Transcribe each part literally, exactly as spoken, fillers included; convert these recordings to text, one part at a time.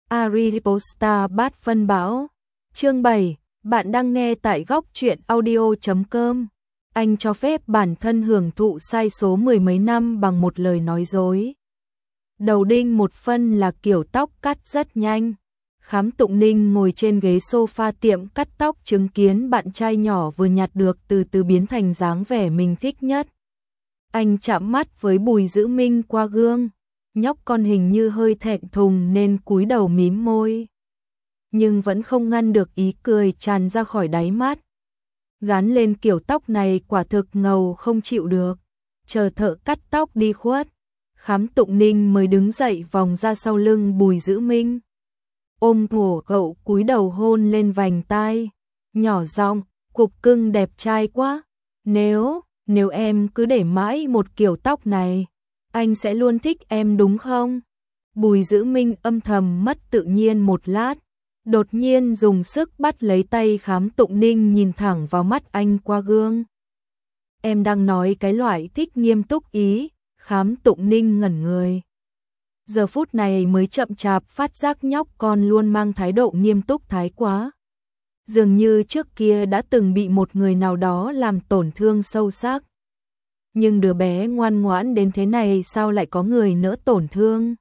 Ariposta bát phân bão. Chương bảy, bạn đang nghe tại góc truyện audio chấm com. Anh cho phép bản thân hưởng thụ sai số mười mấy năm bằng một lời nói dối. Đầu đinh một phân là kiểu tóc cắt rất nhanh. Khám Tụng Ninh ngồi trên ghế sofa tiệm cắt tóc chứng kiến bạn trai nhỏ vừa nhặt được từ từ biến thành dáng vẻ mình thích nhất. Anh chạm mắt với Bùi Dữ Minh qua gương. Nhóc con hình như hơi thẹn thùng nên cúi đầu mím môi. Nhưng vẫn không ngăn được ý cười tràn ra khỏi đáy mắt. Gán lên kiểu tóc này quả thực ngầu không chịu được. Chờ thợ cắt tóc đi khuất, Khám Tụng Ninh mới đứng dậy vòng ra sau lưng Bùi Dữ Minh. Ôm cổ cậu cúi đầu hôn lên vành tai. Nhỏ giọng, cục cưng đẹp trai quá. Nếu, nếu em cứ để mãi một kiểu tóc này, anh sẽ luôn thích em đúng không? Bùi Dữ Minh âm thầm mất tự nhiên một lát. Đột nhiên dùng sức bắt lấy tay Khám Tụng Ninh nhìn thẳng vào mắt anh qua gương. Em đang nói cái loại thích nghiêm túc ý. Khám Tụng Ninh ngẩn người. Giờ phút này mới chậm chạp phát giác nhóc con luôn mang thái độ nghiêm túc thái quá. Dường như trước kia đã từng bị một người nào đó làm tổn thương sâu sắc. Nhưng đứa bé ngoan ngoãn đến thế này sao lại có người nỡ tổn thương?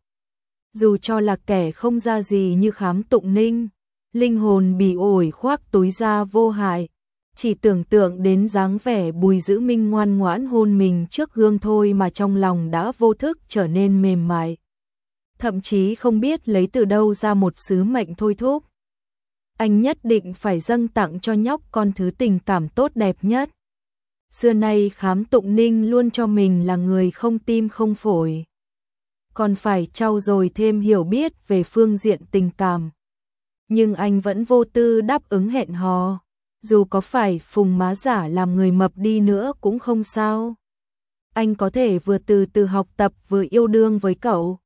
Dù cho là kẻ không ra gì như Khám Tụng Ninh, linh hồn bị ổi khoác túi da vô hại. Chỉ tưởng tượng đến dáng vẻ Bùi Dữ Minh ngoan ngoãn hôn mình trước gương thôi mà trong lòng đã vô thức trở nên mềm mại. Thậm chí không biết lấy từ đâu ra một sứ mệnh thôi thúc. Anh nhất định phải dâng tặng cho nhóc con thứ tình cảm tốt đẹp nhất. Xưa nay Khám Tụng Ninh luôn cho mình là người không tim không phổi. Còn phải trau dồi thêm hiểu biết về phương diện tình cảm. Nhưng anh vẫn vô tư đáp ứng hẹn hò. Dù có phải phùng má giả làm người mập đi nữa cũng không sao. Anh có thể vừa từ từ học tập vừa yêu đương với cậu.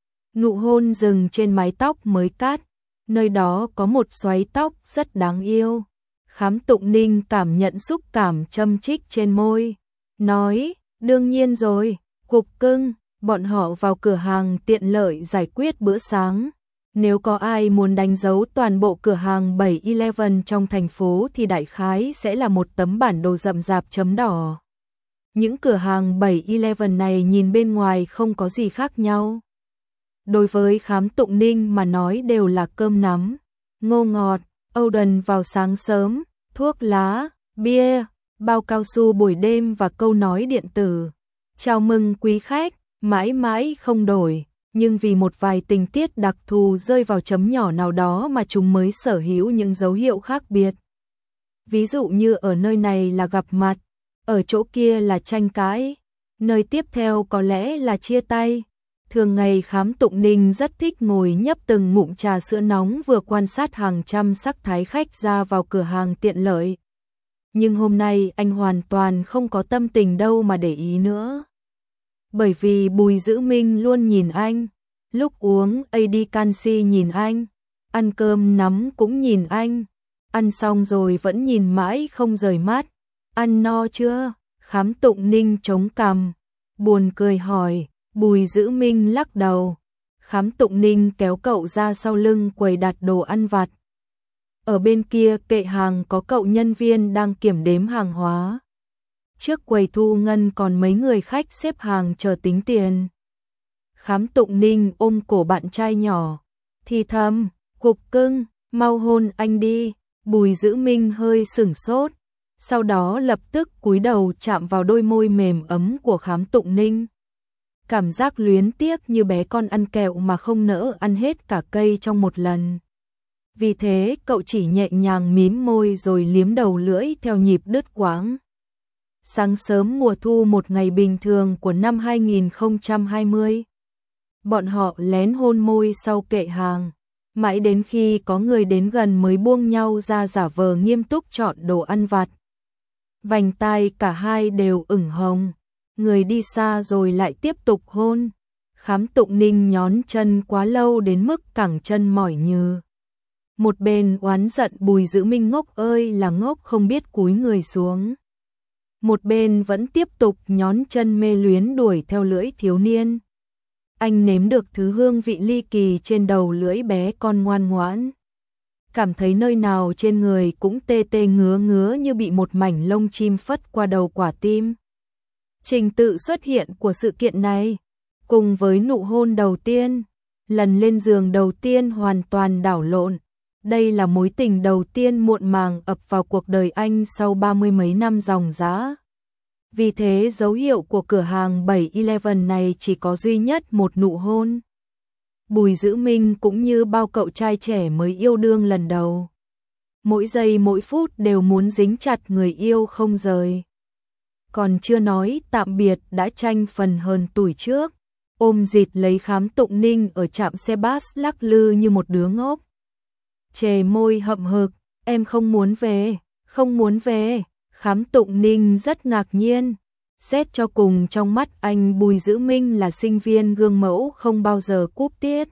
Nụ hôn dừng trên mái tóc mới cắt. Nơi đó có một xoáy tóc rất đáng yêu. Khám Tụng Ninh cảm nhận xúc cảm châm chích trên môi. Nói, đương nhiên rồi, cục cưng. Bọn họ vào cửa hàng tiện lợi giải quyết bữa sáng. Nếu có ai muốn đánh dấu toàn bộ cửa hàng bảy eleven trong thành phố thì đại khái sẽ là một tấm bản đồ rậm rạp chấm đỏ. Những cửa hàng bảy eleven này nhìn bên ngoài không có gì khác nhau. Đối với Khám Tụng Ninh mà nói đều là cơm nắm, ngô ngọt, âu đần vào sáng sớm, thuốc lá, bia, bao cao su buổi đêm và câu nói điện tử. Chào mừng quý khách, mãi mãi không đổi. Nhưng vì một vài tình tiết đặc thù rơi vào chấm nhỏ nào đó mà chúng mới sở hữu những dấu hiệu khác biệt. Ví dụ như ở nơi này là gặp mặt, ở chỗ kia là tranh cãi, nơi tiếp theo có lẽ là chia tay. Thường ngày Khám Tụng Ninh rất thích ngồi nhấp từng ngụm trà sữa nóng vừa quan sát hàng trăm sắc thái khách ra vào cửa hàng tiện lợi. Nhưng hôm nay anh hoàn toàn không có tâm tình đâu mà để ý nữa. Bởi vì Bùi Dữ Minh luôn nhìn anh, lúc uống a đê canxi nhìn anh, ăn cơm nắm cũng nhìn anh, ăn xong rồi vẫn nhìn mãi không rời mắt. Ăn no chưa? Khám Tụng Ninh chống cằm, buồn cười hỏi. Bùi Dữ Minh lắc đầu. Khám Tụng Ninh kéo cậu ra sau lưng quầy đặt đồ ăn vặt. Ở bên kia kệ hàng có cậu nhân viên đang kiểm đếm hàng hóa. Trước quầy thu ngân còn mấy người khách xếp hàng chờ tính tiền. Khám Tụng Ninh ôm cổ bạn trai nhỏ, thì thầm, cục cưng, mau hôn anh đi. Bùi Dữ Minh hơi sửng sốt, sau đó lập tức cúi đầu chạm vào đôi môi mềm ấm của Khám Tụng Ninh. Cảm giác luyến tiếc như bé con ăn kẹo mà không nỡ ăn hết cả cây trong một lần. Vì thế cậu chỉ nhẹ nhàng mím môi rồi liếm đầu lưỡi theo nhịp đứt quãng. Sáng sớm mùa thu một ngày bình thường của năm hai nghìn không trăm hai mươi. Bọn họ lén hôn môi sau kệ hàng. Mãi đến khi có người đến gần mới buông nhau ra giả vờ nghiêm túc chọn đồ ăn vặt. Vành tai cả hai đều ửng hồng. Người đi xa rồi lại tiếp tục hôn. Khám Tụng Ninh nhón chân quá lâu đến mức cẳng chân mỏi nhừ. Một bên oán giận Bùi Dữ Minh ngốc ơi là ngốc không biết cúi người xuống. Một bên vẫn tiếp tục nhón chân mê luyến đuổi theo lưỡi thiếu niên. Anh nếm được thứ hương vị ly kỳ trên đầu lưỡi bé con ngoan ngoãn. Cảm thấy nơi nào trên người cũng tê tê ngứa ngứa như bị một mảnh lông chim phất qua đầu quả tim. Trình tự xuất hiện của sự kiện này, cùng với nụ hôn đầu tiên, lần lên giường đầu tiên hoàn toàn đảo lộn. Đây là mối tình đầu tiên muộn màng ập vào cuộc đời anh sau ba mươi mấy năm ròng rã. Vì thế dấu hiệu của cửa hàng bảy eleven này chỉ có duy nhất một nụ hôn. Bùi Dữ Minh cũng như bao cậu trai trẻ mới yêu đương lần đầu. Mỗi giây mỗi phút đều muốn dính chặt người yêu không rời. Còn chưa nói tạm biệt đã tranh phần hơn tuổi trước. Ôm dịt lấy Khám Tụng Ninh ở trạm xe bus lắc lư như một đứa ngốc. Chề môi hậm hực, em không muốn về, không muốn về. Khám Tụng Ninh rất ngạc nhiên. Xét cho cùng trong mắt anh Bùi Dữ Minh là sinh viên gương mẫu không bao giờ cúp tiết.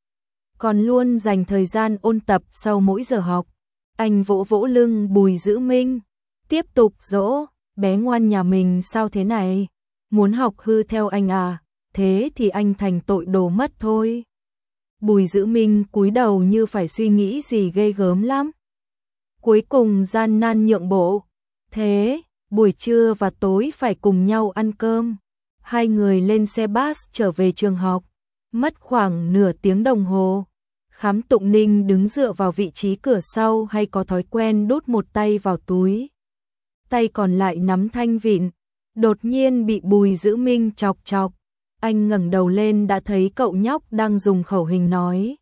Còn luôn dành thời gian ôn tập sau mỗi giờ học. Anh vỗ vỗ lưng Bùi Dữ Minh, tiếp tục dỗ, bé ngoan nhà mình sao thế này? Muốn học hư theo anh à? Thế thì anh thành tội đồ mất thôi. Bùi Dữ Minh cúi đầu như phải suy nghĩ gì ghê gớm lắm. Cuối cùng gian nan nhượng bộ. Thế, buổi trưa và tối phải cùng nhau ăn cơm. Hai người lên xe bus trở về trường học. Mất khoảng nửa tiếng đồng hồ. Khám Tụng Ninh đứng dựa vào vị trí cửa sau hay có thói quen đút một tay vào túi. Tay còn lại nắm thanh vịn. Đột nhiên bị Bùi Dữ Minh chọc chọc. Anh ngẩng đầu lên đã thấy cậu nhóc đang dùng khẩu hình nói.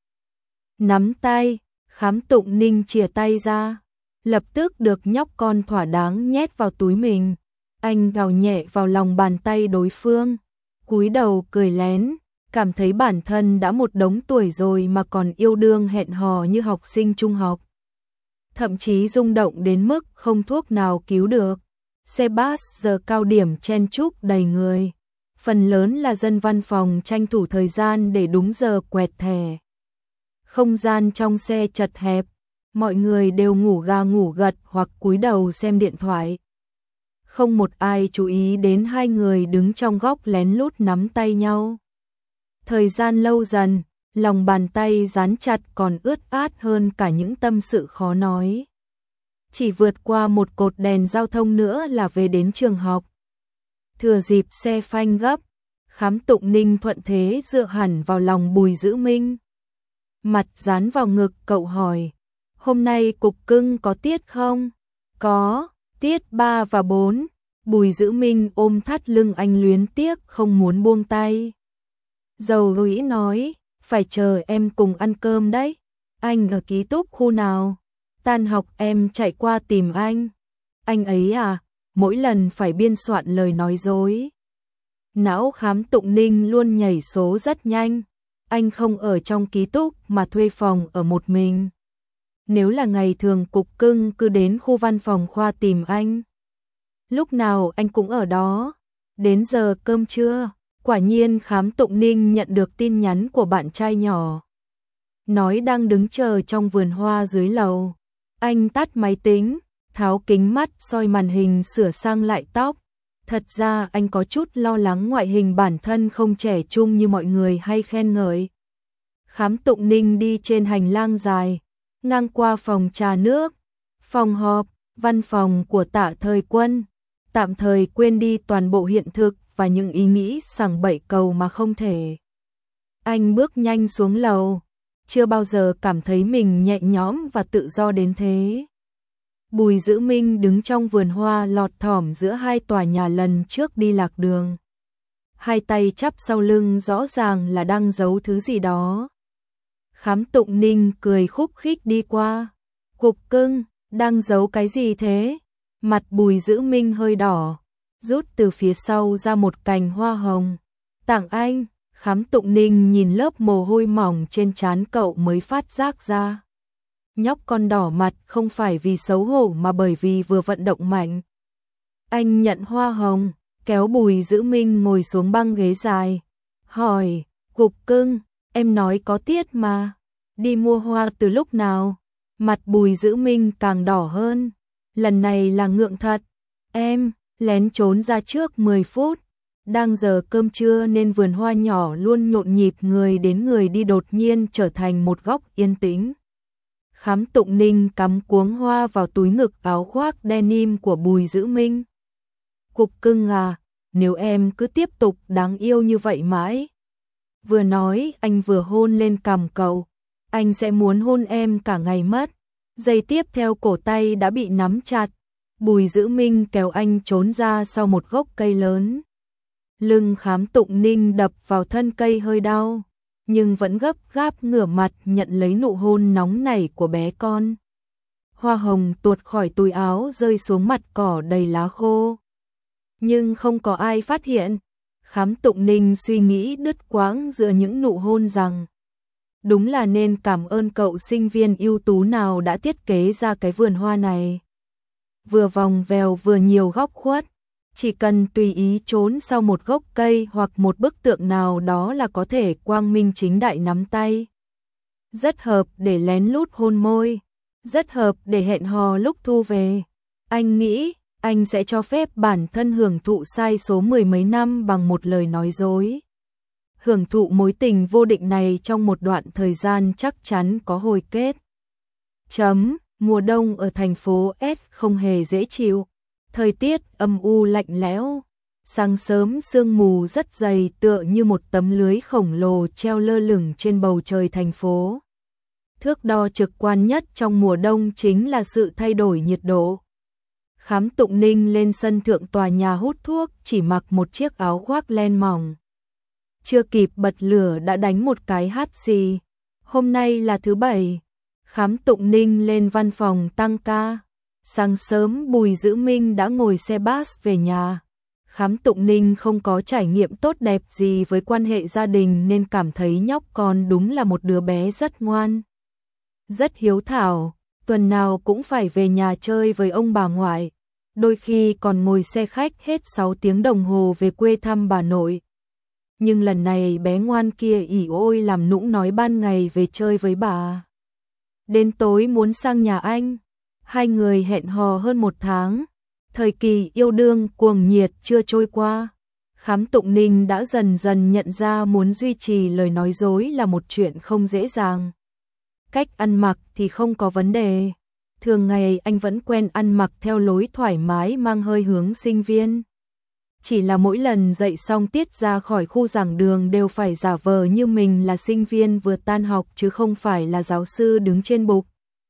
Nắm tay, Khám Tụng Ninh chìa tay ra. Lập tức được nhóc con thỏa đáng nhét vào túi mình. Anh gào nhẹ vào lòng bàn tay đối phương. Cúi đầu cười lén. Cảm thấy bản thân đã một đống tuổi rồi mà còn yêu đương hẹn hò như học sinh trung học. Thậm chí rung động đến mức không thuốc nào cứu được. Xe bus giờ cao điểm chen chúc đầy người. Phần lớn là dân văn phòng tranh thủ thời gian để đúng giờ quẹt thẻ. Không gian trong xe chật hẹp, mọi người đều ngủ ga ngủ gật hoặc cúi đầu xem điện thoại. Không một ai chú ý đến hai người đứng trong góc lén lút nắm tay nhau. Thời gian lâu dần, lòng bàn tay dán chặt còn ướt át hơn cả những tâm sự khó nói. Chỉ vượt qua một cột đèn giao thông nữa là về đến trường học. Thừa dịp xe phanh gấp, Khám Tụng Ninh thuận thế dựa hẳn vào lòng Bùi Dữ Minh. Mặt dán vào ngực cậu hỏi, hôm nay cục cưng có tiết không? Có, tiết ba và bốn. Bùi Dữ Minh ôm thắt lưng anh luyến tiếc không muốn buông tay. Dầu Rũy nói, phải chờ em cùng ăn cơm đấy. Anh ở ký túc khu nào? Tan học em chạy qua tìm anh. Anh ấy à? Mỗi lần phải biên soạn lời nói dối. Não Khám Tụng Ninh luôn nhảy số rất nhanh. Anh không ở trong ký túc mà thuê phòng ở một mình. Nếu là ngày thường cục cưng cứ đến khu văn phòng khoa tìm anh. Lúc nào anh cũng ở đó. Đến giờ cơm trưa, quả nhiên Khám Tụng Ninh nhận được tin nhắn của bạn trai nhỏ. Nói đang đứng chờ trong vườn hoa dưới lầu. Anh tắt máy tính, tháo kính mắt soi màn hình sửa sang lại tóc. Thật ra anh có chút lo lắng ngoại hình bản thân không trẻ trung như mọi người hay khen ngợi. Khám Tụng Ninh đi trên hành lang dài, ngang qua phòng trà nước, phòng họp, văn phòng của Tạ Thời Quân. Tạm thời quên đi toàn bộ hiện thực và những ý nghĩ sằng bậy cầu mà không thể. Anh bước nhanh xuống lầu, chưa bao giờ cảm thấy mình nhẹ nhõm và tự do đến thế. Bùi Dữ Minh đứng trong vườn hoa lọt thỏm giữa hai tòa nhà lần trước đi lạc đường. Hai tay chắp sau lưng rõ ràng là đang giấu thứ gì đó. Khám Tụng Ninh cười khúc khích đi qua. Cục cưng, đang giấu cái gì thế? Mặt Bùi Dữ Minh hơi đỏ, rút từ phía sau ra một cành hoa hồng. Tặng anh. Khám Tụng Ninh nhìn lớp mồ hôi mỏng trên trán cậu mới phát giác ra. Nhóc con đỏ mặt không phải vì xấu hổ mà bởi vì vừa vận động mạnh. Anh nhận hoa hồng, kéo Bùi Dữ Minh ngồi xuống băng ghế dài. Hỏi, cục cưng, em nói có tiết mà. Đi mua hoa từ lúc nào? Mặt Bùi Dữ Minh càng đỏ hơn. Lần này là ngượng thật. Em, lén trốn ra trước mười phút. Đang giờ cơm trưa nên vườn hoa nhỏ luôn nhộn nhịp người đến người đi, đột nhiên trở thành một góc yên tĩnh. Khám Tụng Ninh cắm cuống hoa vào túi ngực áo khoác denim của Bùi Dữ Minh. Cục cưng à, nếu em cứ tiếp tục đáng yêu như vậy mãi. Vừa nói anh vừa hôn lên cằm cậu. Anh sẽ muốn hôn em cả ngày mất. Giây tiếp theo cổ tay đã bị nắm chặt. Bùi Dữ Minh kéo anh trốn ra sau một gốc cây lớn. Lưng Khám Tụng Ninh đập vào thân cây hơi đau, nhưng vẫn gấp gáp ngửa mặt nhận lấy nụ hôn nóng nảy của bé con. Hoa hồng tuột khỏi túi áo rơi xuống mặt cỏ đầy lá khô. Nhưng không có ai phát hiện. Khám Tụng Ninh suy nghĩ đứt quãng giữa những nụ hôn rằng đúng là nên cảm ơn cậu sinh viên ưu tú nào đã thiết kế ra cái vườn hoa này. Vừa vòng vèo vừa nhiều góc khuất, chỉ cần tùy ý trốn sau một gốc cây hoặc một bức tượng nào đó là có thể quang minh chính đại nắm tay. Rất hợp để lén lút hôn môi, rất hợp để hẹn hò lúc thu về. Anh nghĩ anh sẽ cho phép bản thân hưởng thụ sai số mười mấy năm bằng một lời nói dối. Hưởng thụ mối tình vô định này trong một đoạn thời gian chắc chắn có hồi kết. Chấm, mùa đông ở thành phố S không hề dễ chịu. Thời tiết âm u lạnh lẽo. Sáng sớm sương mù rất dày tựa như một tấm lưới khổng lồ treo lơ lửng trên bầu trời thành phố. Thước đo trực quan nhất trong mùa đông chính là sự thay đổi nhiệt độ. Khám Tụng Ninh lên sân thượng tòa nhà hút thuốc, chỉ mặc một chiếc áo khoác len mỏng. Chưa kịp bật lửa đã đánh một cái hắt xì. Hôm nay là thứ bảy. Khám Tụng Ninh lên văn phòng tăng ca. Sáng sớm Bùi Dữ Minh đã ngồi xe bus về nhà. Khám Tụng Ninh không có trải nghiệm tốt đẹp gì với quan hệ gia đình nên cảm thấy nhóc con đúng là một đứa bé rất ngoan, rất hiếu thảo. Tuần nào cũng phải về nhà chơi với ông bà ngoại. Đôi khi còn ngồi xe khách hết sáu tiếng đồng hồ về quê thăm bà nội. Nhưng lần này bé ngoan kia ỉ ôi làm nũng nói ban ngày về chơi với bà, đến tối muốn sang nhà anh. Hai người hẹn hò hơn một tháng. Thời kỳ yêu đương cuồng nhiệt chưa trôi qua. Khám Tụng Ninh đã dần dần nhận ra muốn duy trì lời nói dối là một chuyện không dễ dàng. Cách ăn mặc thì không có vấn đề. Thường ngày anh vẫn quen ăn mặc theo lối thoải mái mang hơi hướng sinh viên. Chỉ là mỗi lần dậy xong tiết ra khỏi khu giảng đường đều phải giả vờ như mình là sinh viên vừa tan học chứ không phải là giáo sư đứng trên bục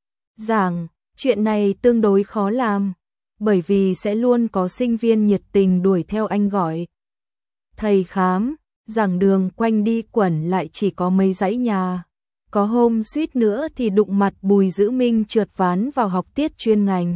giảng. Chuyện này tương đối khó làm, bởi vì sẽ luôn có sinh viên nhiệt tình đuổi theo anh gọi thầy Khám. Giảng đường quanh đi quẩn lại chỉ có mấy dãy nhà. Có hôm suýt nữa thì đụng mặt Bùi Dữ Minh trượt ván vào học tiết chuyên ngành.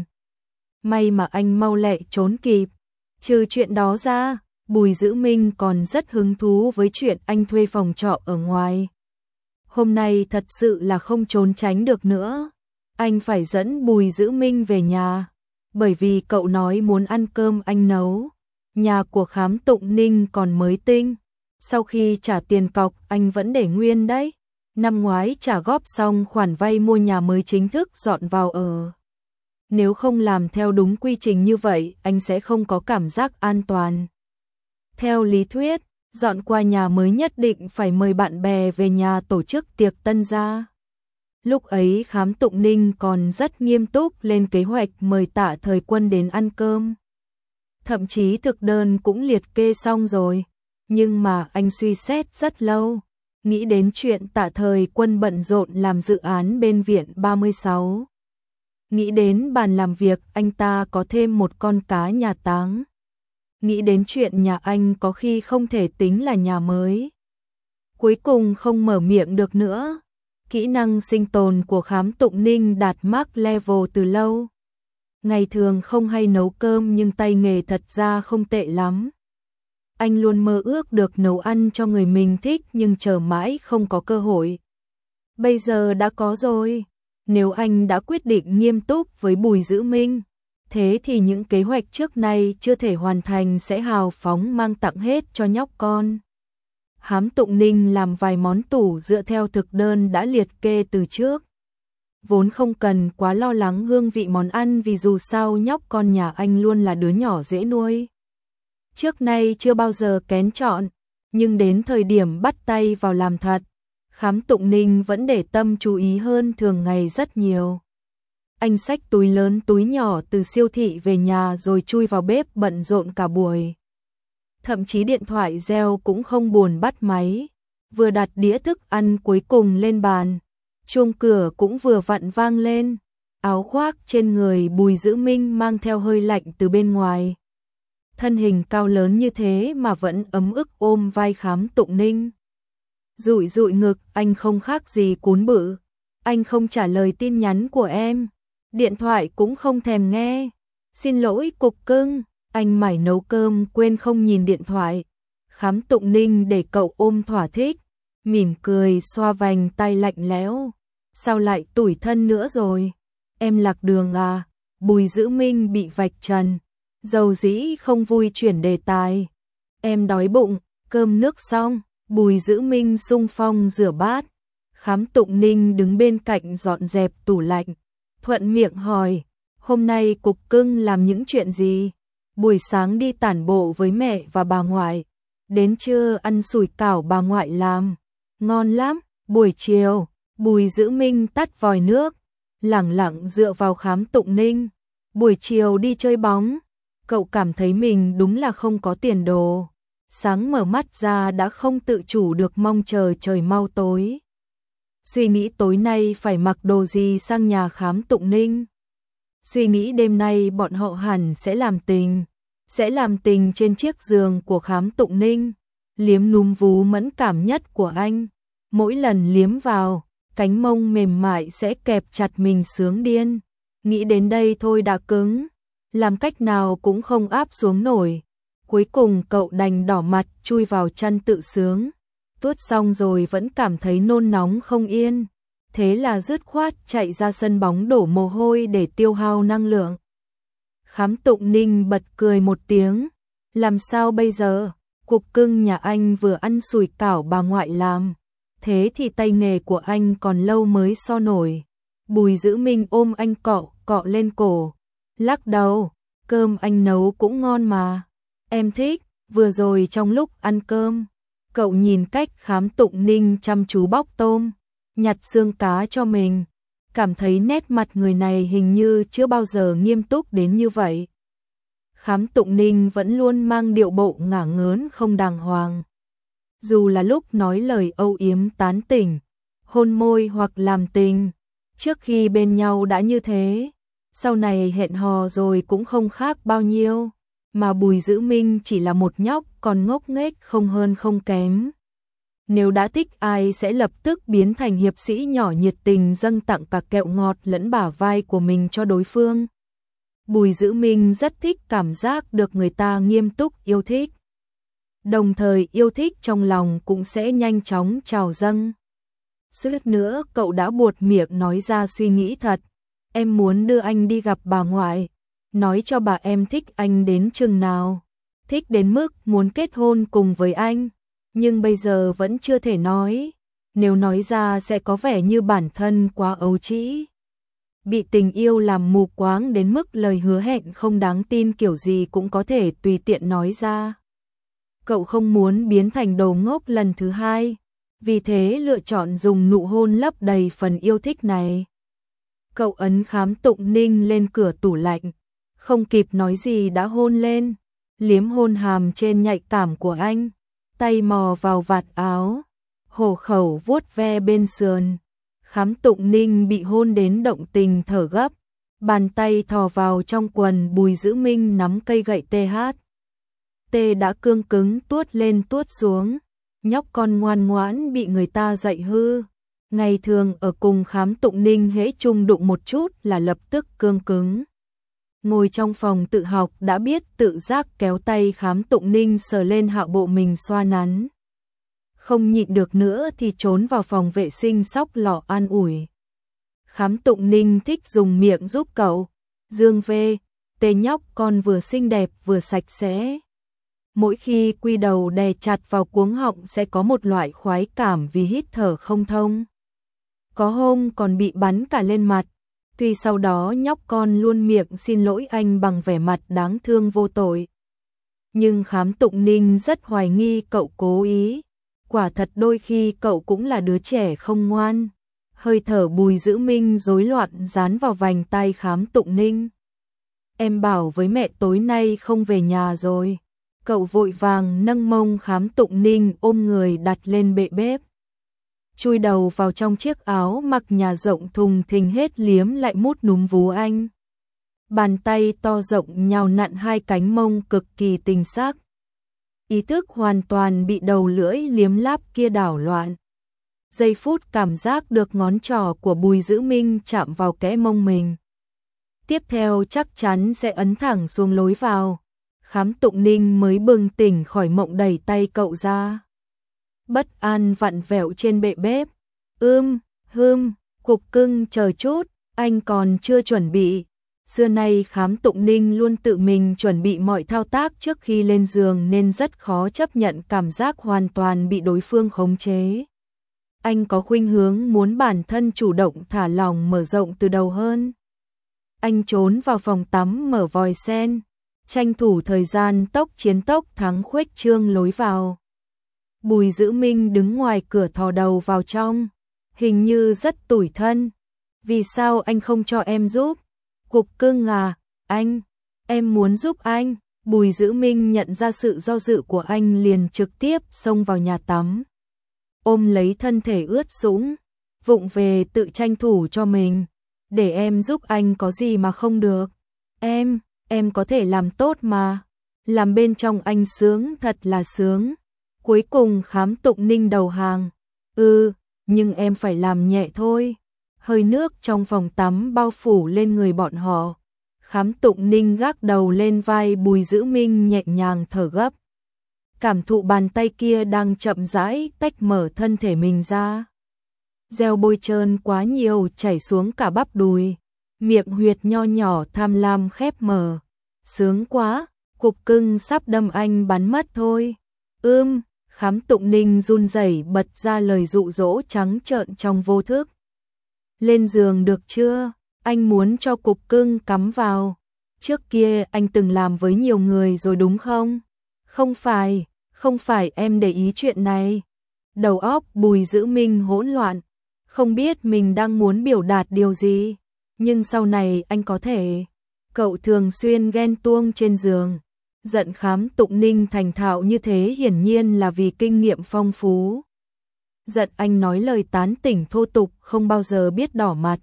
May mà anh mau lẹ trốn kịp. Trừ chuyện đó ra, Bùi Dữ Minh còn rất hứng thú với chuyện anh thuê phòng trọ ở ngoài. Hôm nay thật sự là không trốn tránh được nữa. Anh phải dẫn Bùi Dữ Minh về nhà, bởi vì cậu nói muốn ăn cơm anh nấu. Nhà của Khám Tụng Ninh còn mới tinh. Sau khi trả tiền cọc anh vẫn để nguyên đấy. Năm ngoái trả góp xong khoản vay mua nhà mới chính thức dọn vào ở. Nếu không làm theo đúng quy trình như vậy, anh sẽ không có cảm giác an toàn. Theo lý thuyết, dọn qua nhà mới nhất định phải mời bạn bè về nhà tổ chức tiệc tân gia. Lúc ấy Khám Tụng Ninh còn rất nghiêm túc lên kế hoạch mời Tạ Thời Quân đến ăn cơm. Thậm chí thực đơn cũng liệt kê xong rồi. Nhưng mà anh suy xét rất lâu. Nghĩ đến chuyện Tạ Thời Quân bận rộn làm dự án bên viện ba mươi sáu. Nghĩ đến bàn làm việc anh ta có thêm một con cá nhà táng. Nghĩ đến chuyện nhà anh có khi không thể tính là nhà mới. Cuối cùng không mở miệng được nữa. Kỹ năng sinh tồn của Khám Tụng Ninh đạt max level từ lâu. Ngày thường không hay nấu cơm nhưng tay nghề thật ra không tệ lắm. Anh luôn mơ ước được nấu ăn cho người mình thích nhưng chờ mãi không có cơ hội. Bây giờ đã có rồi. Nếu anh đã quyết định nghiêm túc với Bùi Dữ Minh, thế thì những kế hoạch trước nay chưa thể hoàn thành sẽ hào phóng mang tặng hết cho nhóc con. Khám Tụng Ninh làm vài món tủ dựa theo thực đơn đã liệt kê từ trước. Vốn không cần quá lo lắng hương vị món ăn vì dù sao nhóc con nhà anh luôn là đứa nhỏ dễ nuôi. Trước nay chưa bao giờ kén chọn, nhưng đến thời điểm bắt tay vào làm thật, Khám Tụng Ninh vẫn để tâm chú ý hơn thường ngày rất nhiều. Anh xách túi lớn túi nhỏ từ siêu thị về nhà rồi chui vào bếp bận rộn cả buổi. Thậm chí điện thoại reo cũng không buồn bắt máy, vừa đặt đĩa thức ăn cuối cùng lên bàn, chuông cửa cũng vừa vặn vang lên, áo khoác trên người Bùi Dữ Minh mang theo hơi lạnh từ bên ngoài. Thân hình cao lớn như thế mà vẫn ấm ức ôm vai Khám Tụng Ninh. Dụi dụi ngực, anh không khác gì cún bự, anh không trả lời tin nhắn của em, điện thoại cũng không thèm nghe. Xin lỗi cục cưng, anh mải nấu cơm quên không nhìn điện thoại. Khám Tụng Ninh để cậu ôm thỏa thích, mỉm cười xoa vành tay lạnh lẽo. Sao lại tủi thân nữa rồi? Em lạc đường à? Bùi Dữ Minh bị vạch trần, dầu dĩ không vui chuyển đề tài. Em đói bụng, cơm nước xong, Bùi Dữ Minh xung phong rửa bát. Khám Tụng Ninh đứng bên cạnh dọn dẹp tủ lạnh, thuận miệng hỏi, hôm nay cục cưng làm những chuyện gì? Buổi sáng đi tản bộ với mẹ và bà ngoại, đến trưa ăn sủi cảo bà ngoại làm, ngon lắm. Buổi chiều, Bùi Dữ Minh tắt vòi nước, lẳng lặng dựa vào Khám Tụng Ninh. Buổi chiều đi chơi bóng, cậu cảm thấy mình đúng là không có tiền đồ. Sáng mở mắt ra đã không tự chủ được mong chờ trời mau tối. Suy nghĩ tối nay phải mặc đồ gì sang nhà Khám Tụng Ninh. Suy nghĩ đêm nay bọn họ hẳn sẽ làm tình, sẽ làm tình trên chiếc giường của Khám Tụng Ninh, liếm núm vú mẫn cảm nhất của anh. Mỗi lần liếm vào, cánh mông mềm mại sẽ kẹp chặt mình sướng điên. Nghĩ đến đây thôi đã cứng, làm cách nào cũng không áp xuống nổi. Cuối cùng cậu đành đỏ mặt chui vào chăn tự sướng. Tuốt xong rồi vẫn cảm thấy nôn nóng không yên. Thế là dứt khoát chạy ra sân bóng đổ mồ hôi để tiêu hao năng lượng. Khám Tụng Ninh bật cười một tiếng. Làm sao bây giờ? Cục cưng nhà anh vừa ăn sủi cảo bà ngoại làm. Thế thì tay nghề của anh còn lâu mới so nổi. Bùi Dữ Minh ôm anh cọ, cọ lên cổ. Lắc đầu, cơm anh nấu cũng ngon mà. Em thích. Vừa rồi trong lúc ăn cơm, cậu nhìn cách Khám Tụng Ninh chăm chú bóc tôm, nhặt xương cá cho mình, cảm thấy nét mặt người này hình như chưa bao giờ nghiêm túc đến như vậy. Khám Tụng Ninh vẫn luôn mang điệu bộ ngả ngớn không đàng hoàng. Dù là lúc nói lời âu yếm tán tỉnh, hôn môi hoặc làm tình, trước khi bên nhau đã như thế, sau này hẹn hò rồi cũng không khác bao nhiêu. Mà Bùi Dữ Minh chỉ là một nhóc còn ngốc nghếch không hơn không kém. Nếu đã thích ai sẽ lập tức biến thành hiệp sĩ nhỏ nhiệt tình dâng tặng cả kẹo ngọt lẫn bả vai của mình cho đối phương. Bùi Dữ Minh rất thích cảm giác được người ta nghiêm túc yêu thích. Đồng thời yêu thích trong lòng cũng sẽ nhanh chóng trào dâng. Suýt nữa cậu đã buột miệng nói ra suy nghĩ thật. Em muốn đưa anh đi gặp bà ngoại. Nói cho bà em thích anh đến chừng nào. Thích đến mức muốn kết hôn cùng với anh. Nhưng bây giờ vẫn chưa thể nói. Nếu nói ra sẽ có vẻ như bản thân quá ấu trĩ. Bị tình yêu làm mù quáng đến mức lời hứa hẹn không đáng tin kiểu gì cũng có thể tùy tiện nói ra. Cậu không muốn biến thành đồ ngốc lần thứ hai. Vì thế lựa chọn dùng nụ hôn lấp đầy phần yêu thích này. Cậu ấn Khám Tụng Ninh lên cửa tủ lạnh. Không kịp nói gì đã hôn lên. Liếm hôn hàm trên nhạy cảm của anh. Tay mò vào vạt áo. Hổ khẩu vuốt ve bên sườn. Khám Tụng Ninh bị hôn đến động tình thở gấp. Bàn tay thò vào trong quần Bùi Dữ Minh nắm cây gậy tê hát. Tê đã cương cứng tuốt lên tuốt xuống. Nhóc con ngoan ngoãn bị người ta dạy hư. Ngày thường ở cùng Khám Tụng Ninh hễ chung đụng một chút là lập tức cương cứng. Ngồi trong phòng tự học đã biết tự giác kéo tay Khám Tụng Ninh sờ lên hạ bộ mình xoa nắn. Không nhịn được nữa thì trốn vào phòng vệ sinh xóc lọ an ủi. Khám Tụng Ninh thích dùng miệng giúp cậu. Dương vê, tê nhóc con vừa xinh đẹp vừa sạch sẽ. Mỗi khi quy đầu đè chặt vào cuống họng sẽ có một loại khoái cảm vì hít thở không thông. Có hôm còn bị bắn cả lên mặt. Tuy sau đó nhóc con luôn miệng xin lỗi anh bằng vẻ mặt đáng thương vô tội. Nhưng Khám Tụng Ninh rất hoài nghi cậu cố ý. Quả thật đôi khi cậu cũng là đứa trẻ không ngoan. Hơi thở Bùi Dữ Minh rối loạn dán vào vành tay Khám Tụng Ninh. Em bảo với mẹ tối nay không về nhà rồi. Cậu vội vàng nâng mông Khám Tụng Ninh ôm người đặt lên bệ bếp. Chui đầu vào trong chiếc áo mặc nhà rộng thùng thình hết liếm lại mút núm vú anh. Bàn tay to rộng nhào nặn hai cánh mông cực kỳ tình sắc. Ý thức hoàn toàn bị đầu lưỡi liếm láp kia đảo loạn. Giây phút cảm giác được ngón trỏ của Bùi Dữ Minh chạm vào kẽ mông mình. Tiếp theo chắc chắn sẽ ấn thẳng xuống lối vào. Khám Tụng Ninh mới bừng tỉnh khỏi mộng đẩy tay cậu ra. Bất an vặn vẹo trên bệ bếp. Ưm, hưm, Cục Cưng chờ chút, anh còn chưa chuẩn bị. Xưa nay Khám Tụng Ninh luôn tự mình chuẩn bị mọi thao tác trước khi lên giường nên rất khó chấp nhận cảm giác hoàn toàn bị đối phương khống chế. Anh có khuynh hướng muốn bản thân chủ động thả lỏng mở rộng từ đầu hơn. Anh trốn vào phòng tắm mở vòi sen, tranh thủ thời gian tốc chiến tốc thắng khuếch trương lối vào. Bùi Dữ Minh đứng ngoài cửa thò đầu vào trong, hình như rất tủi thân. Vì sao anh không cho em giúp? Cục Cưng à, anh, em muốn giúp anh. Bùi Dữ Minh nhận ra sự do dự của anh liền trực tiếp xông vào nhà tắm. Ôm lấy thân thể ướt sũng, vụng về tự tranh thủ cho mình. Để em giúp anh có gì mà không được. Em, em có thể làm tốt mà. Làm bên trong anh sướng thật là sướng. Cuối cùng Khám Tụng Ninh đầu hàng. Ừ, nhưng em phải làm nhẹ thôi. Hơi nước trong phòng tắm bao phủ lên người bọn họ. Khám Tụng Ninh gác đầu lên vai Bùi Dữ Minh nhẹ nhàng thở gấp. Cảm thụ bàn tay kia đang chậm rãi tách mở thân thể mình ra. Gel bôi trơn quá nhiều chảy xuống cả bắp đùi. Miệng huyệt nho nhỏ tham lam khép mở. Sướng quá, Cục Cưng sắp đâm anh bắn mất thôi. Ưm, Khám Tụng Ninh run rẩy bật ra lời dụ dỗ trắng trợn trong vô thức. Lên giường được chưa? Anh muốn cho Cục Cưng cắm vào. Trước kia anh từng làm với nhiều người rồi đúng không? Không phải, không phải em để ý chuyện này. Đầu óc Bùi Dữ Minh hỗn loạn, không biết mình đang muốn biểu đạt điều gì. Nhưng sau này anh có thể. Cậu thường xuyên ghen tuông trên giường. Giận Khám Tụng Ninh thành thạo như thế hiển nhiên là vì kinh nghiệm phong phú. Giận anh nói lời tán tỉnh thô tục không bao giờ biết đỏ mặt.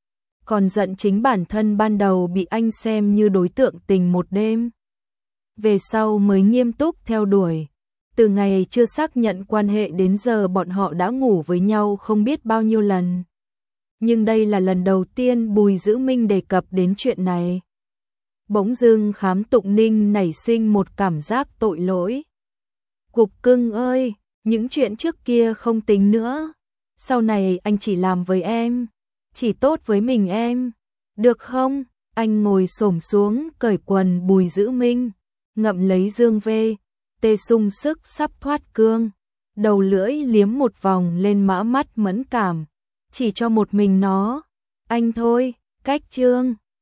Còn giận chính bản thân ban đầu bị anh xem như đối tượng tình một đêm. Về sau mới nghiêm túc theo đuổi. Từ ngày chưa xác nhận quan hệ đến giờ bọn họ đã ngủ với nhau không biết bao nhiêu lần. Nhưng đây là lần đầu tiên Bùi Dữ Minh đề cập đến chuyện này. Bỗng dưng Khám Tụng Ninh nảy sinh một cảm giác tội lỗi. Cục Cưng ơi, những chuyện trước kia không tính nữa. Sau này anh chỉ làm với em, chỉ tốt với mình em. Được không? Anh ngồi xổm xuống cởi quần Bùi Dữ Minh, ngậm lấy dương vê, tê sung sức sắp thoát cương. Đầu lưỡi liếm một vòng lên mã mắt mẫn cảm. Chỉ cho một mình nó. Anh thôi, cách chương.